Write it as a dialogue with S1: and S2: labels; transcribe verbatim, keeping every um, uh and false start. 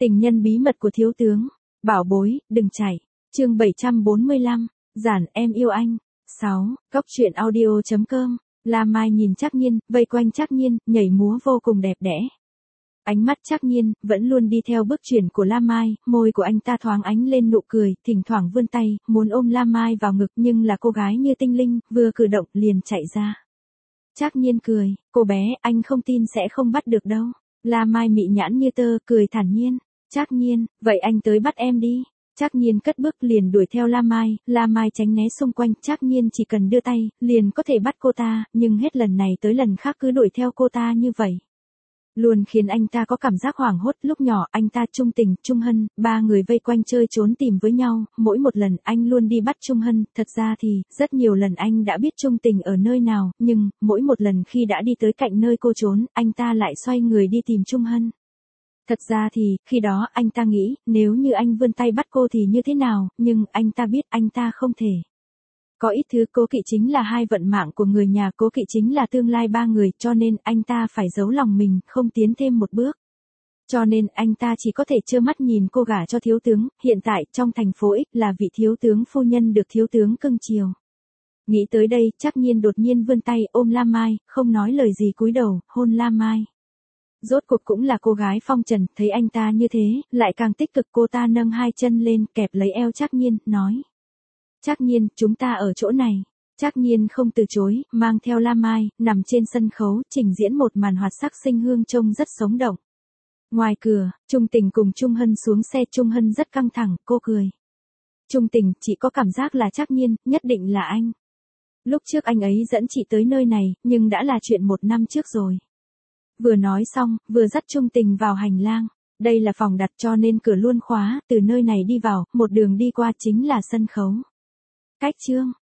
S1: Tình nhân bí mật của thiếu tướng. Bảo bối, đừng chạy. Chương bảy trăm bốn mươi lăm. Giản em yêu anh. sáu. Cốc truyện audio chấm com. La Mai nhìn Trác Nhiên, vây quanh Trác Nhiên, nhảy múa vô cùng đẹp đẽ. Ánh mắt Trác Nhiên vẫn luôn đi theo bước chuyển của La Mai, môi của anh ta thoáng ánh lên nụ cười, thỉnh thoảng vươn tay, muốn ôm La Mai vào ngực, nhưng là cô gái như tinh linh, vừa cử động liền chạy ra. Trác Nhiên cười, cô bé, anh không tin sẽ không bắt được đâu. La Mai mị nhãn như tơ, cười thản nhiên. Trác Nhiên, vậy anh tới bắt em đi. Trác Nhiên cất bước liền đuổi theo La Mai, La Mai tránh né xung quanh, Trác Nhiên chỉ cần đưa tay, liền có thể bắt cô ta, nhưng hết lần này tới lần khác cứ đuổi theo cô ta như vậy. Luôn khiến anh ta có cảm giác hoảng hốt. Lúc nhỏ anh ta Trung Tình, Trung Hân, ba người vây quanh chơi trốn tìm với nhau, mỗi một lần anh luôn đi bắt Trung Hân, thật ra thì, rất nhiều lần anh đã biết Trung Tình ở nơi nào, nhưng, mỗi một lần khi đã đi tới cạnh nơi cô trốn, anh ta lại xoay người đi tìm Trung Hân. Thật ra thì, khi đó anh ta nghĩ, nếu như anh vươn tay bắt cô thì như thế nào, nhưng anh ta biết anh ta không thể. Có ít thứ cố kỵ chính là hai vận mạng của người nhà, cố kỵ chính là tương lai ba người, cho nên anh ta phải giấu lòng mình, không tiến thêm một bước. Cho nên anh ta chỉ có thể trơ mắt nhìn cô gả cho thiếu tướng, hiện tại trong thành phố X là vị thiếu tướng phu nhân được thiếu tướng cưng chiều. Nghĩ tới đây, Trác Nhiên đột nhiên vươn tay ôm La Mai, không nói lời gì cúi đầu, hôn La Mai. Rốt cuộc cũng là cô gái phong trần, thấy anh ta như thế, lại càng tích cực, cô ta nâng hai chân lên, kẹp lấy eo Trác Nhiên, nói. Trác Nhiên, chúng ta ở chỗ này. Trác Nhiên không từ chối, mang theo La Mai, nằm trên sân khấu, trình diễn một màn hoạt sắc sinh hương trông rất sống động. Ngoài cửa, Trung Tình cùng Trung Hân xuống xe, Trung Hân rất căng thẳng, cô cười. Trung Tình, chị có cảm giác là Trác Nhiên, nhất định là anh. Lúc trước anh ấy dẫn chị tới nơi này, nhưng đã là chuyện một năm trước rồi. Vừa nói xong, vừa dắt Trung Tình vào hành lang. Đây là phòng đặt cho nên cửa luôn khóa, từ nơi này đi vào, một đường đi qua chính là sân khấu. Cách chương.